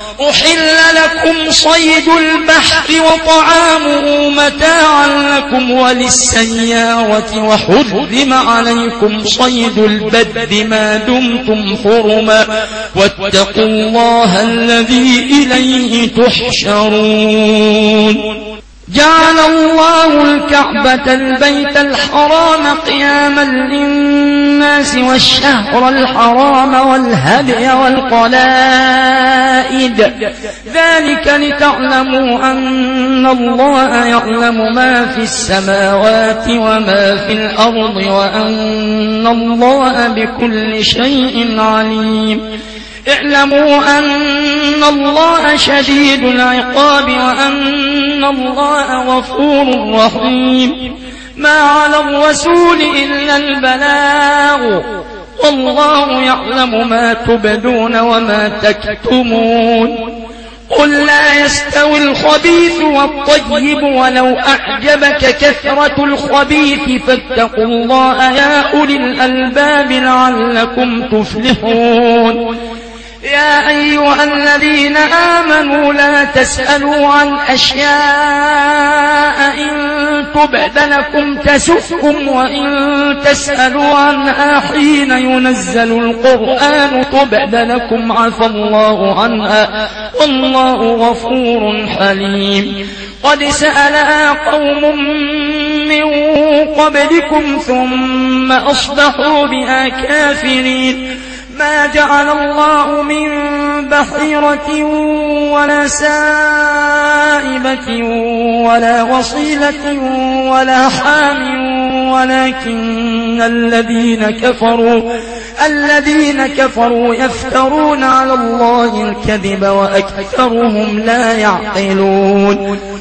أحل لكم صيد البحر وطعامه متاعا لكم وللسيارة وحرم عليكم صيد البر ما دمتم حرما واتقوا الله الذي إليه تحشرون جعل الله الكعبة البيت الحرام قياما للناس والشهر الحرام والهدي والقلائد ذلك لتعلموا أن الله يعلم ما في السماوات وما في الأرض وأن الله بكل شيء عليم اعلموا أن الله شديد العقاب وأن الله غفور رحيم ما على الرسول إلا البلاغ والله يعلم ما تبدون وما تكتمون قل لا يستوي الخبيث والطيب ولو أعجبك كثرة الخبيث فاتقوا الله يا أولي الألباب لعلكم تفلحون يا أيها الذين آمنوا لا تسألوا عن أشياء إن تبد لكم تسؤكم وإن تسألوا عنها حين ينزل القرآن تبد لكم عفى الله عنها والله غفور حليم قد سألها قوم من قبلكم ثم أصبحوا بها كافرين ما جعل الله من بحيرة ولا سائبة ولا وصيلة ولا حام ولكن الذين كفروا يفترون على الله الكذب وأكثرهم لا يعقلون